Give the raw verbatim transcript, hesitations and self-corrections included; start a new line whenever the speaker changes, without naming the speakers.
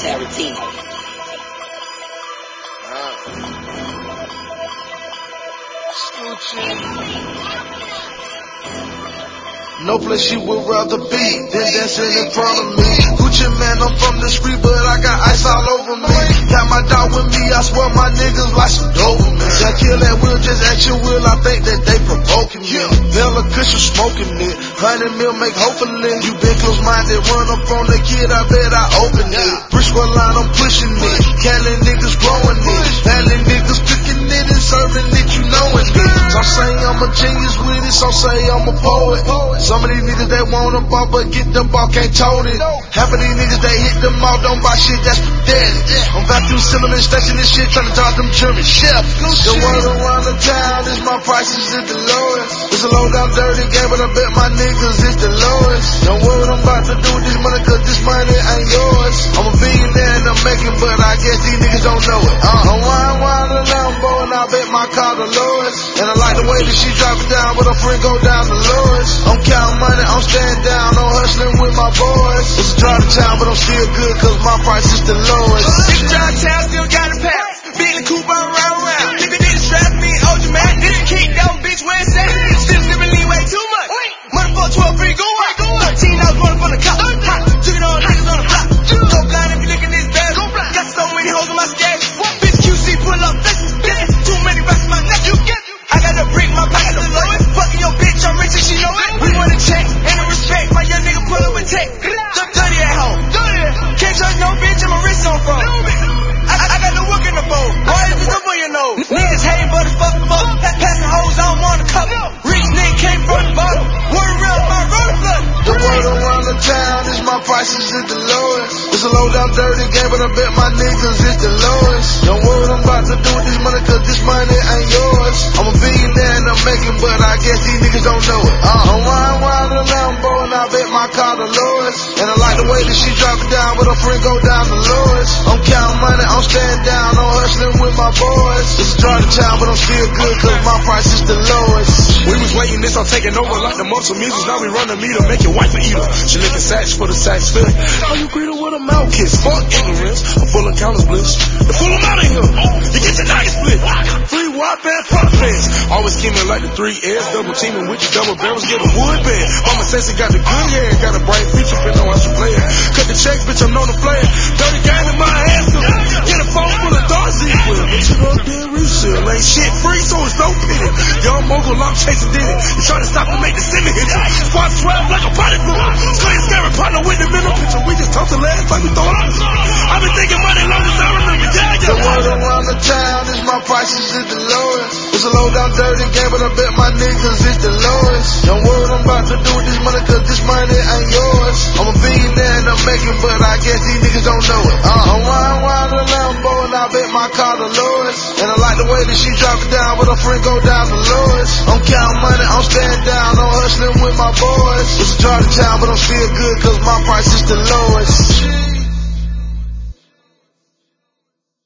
Tarantino.
No place she would rather be than dancing in front of me. Gucci man, I'm from the street, but I got ice all over me. Got my dog with me, I swear my niggas like some Doberman. Got kill that wheel, just at your wheel, I think that they provoking me. Hella cushion smoking it, hundred mil make hopefully. You been close-minded, run up on the kid, I bet I open it. Briscoe line, I'm pushing it. Cali niggas growing it. Valley niggas cooking it and serving it, you knowin' it. Some say I'm a genius with it, some say I'm a poet. Some of these niggas they want a ball, but get the ball, can't tote it. Half of these niggas they hit them all, don't buy shit, that's pathetic. I'm vacuum sealing and stashing this shit, trying to talk them German chefs. The word around the town is my prices is the lowest. It's a low down dirty game, but I bet my niggas is the lowest. Know what I'm about to do with this money, cause this money ain't yours. I'm a billionaire and I'm making, but I guess these niggas don't know it. Uh, I'm wine, wine, a Lambo, and I bet my car the lowest. And I like the way that she drop it down, but her friend go down the lowest. I'm counting money, I'm staying down, I'm hustling with my boys. It's a dry town, but I'm still good, cause my price is the lowest.
It's a dry town, still got a pound. Bentley coupe, I'm round round. Nigga didn't strap me, O G man. Didn't kick down, bitch, where it's at? Still living lean way too much. Motherfucker twelve free, go up. thirteen, I was running from the cop. Hot, took it on niggas on the block. Go blind if you look in this bag. Got so many hoes in my skate. Bitch, Q C, pull up, too many racks in my neck. I got to break my pocket the lowest. Fucking your bitch, I'm rich and she know it. We want to check and to respect. My young nigga pull up a tech. Dirty at home. Can't trust no bitch, I'm a rich on phone. I, I got no work in the bowl. Why is this up on your nose? Niggas hating, but it's fuck fuck. Passing hoes, I don't want a couple. Rich nigga came from the bottom. Word real, my road flood.
The word around the town is my prices is the lowest. It's a low down dirty game, but I bet my niggas is the lowest. Know what I'm about to do with this money, cause this money ain't yours. I'm a billionaire and I'm making, but I guess these niggas don't know it. Uh, I'm wine, wine, a Lambo, and I bet my car the lowest. And I like the way that she drop it down, but her friend go down the lowest. I'm counting money, I'm staying down, I'm hustling with my boys. It's a dry town, but I'm still good, cause my price is the lowest.
We was waiting this, I'm taking over like the muscle music. Now we run the meter, make your wife a eater. She licking sacks for the sacks fit. How you greet her with a mouth kiss? Fuck ignorance, I'm full of counters bliss. The full amount of here, you get your night split. Free wide band pop fans. Always scheming like the three A's, double teaming with your double barrels, get a wood bed. Mama says she got the good hair, got a bright future, but know how she play it. Cut the checks, bitch, I'm known to play it. Dirty game in my hands, get a phone full of thoughts in it. But you know, damn resale, ain't shit free, so it's no pity. Young mogul, I'm chasing did it. You try to stop and make the semi hit you. Squad twelve like a potty blue. Scary, scary partner with the middle picture. We just talk to last like we thought I was. I've been thinking money long as I remember. Yeah, yeah.
The word around the town is my prices is the lowest. It's a low down dirty game, but I bet my niggas is the lowest. Know what I'm about to do with this money, cause this money ain't yours. I'm a billionaire and I'm making, but I guess these niggas don't know it. Uh, I'm wine, wine, a Lambo, and I bet my car the lowest. And I like the way that she drop it down, but her friend go down the lowest. I'm counting money, I'm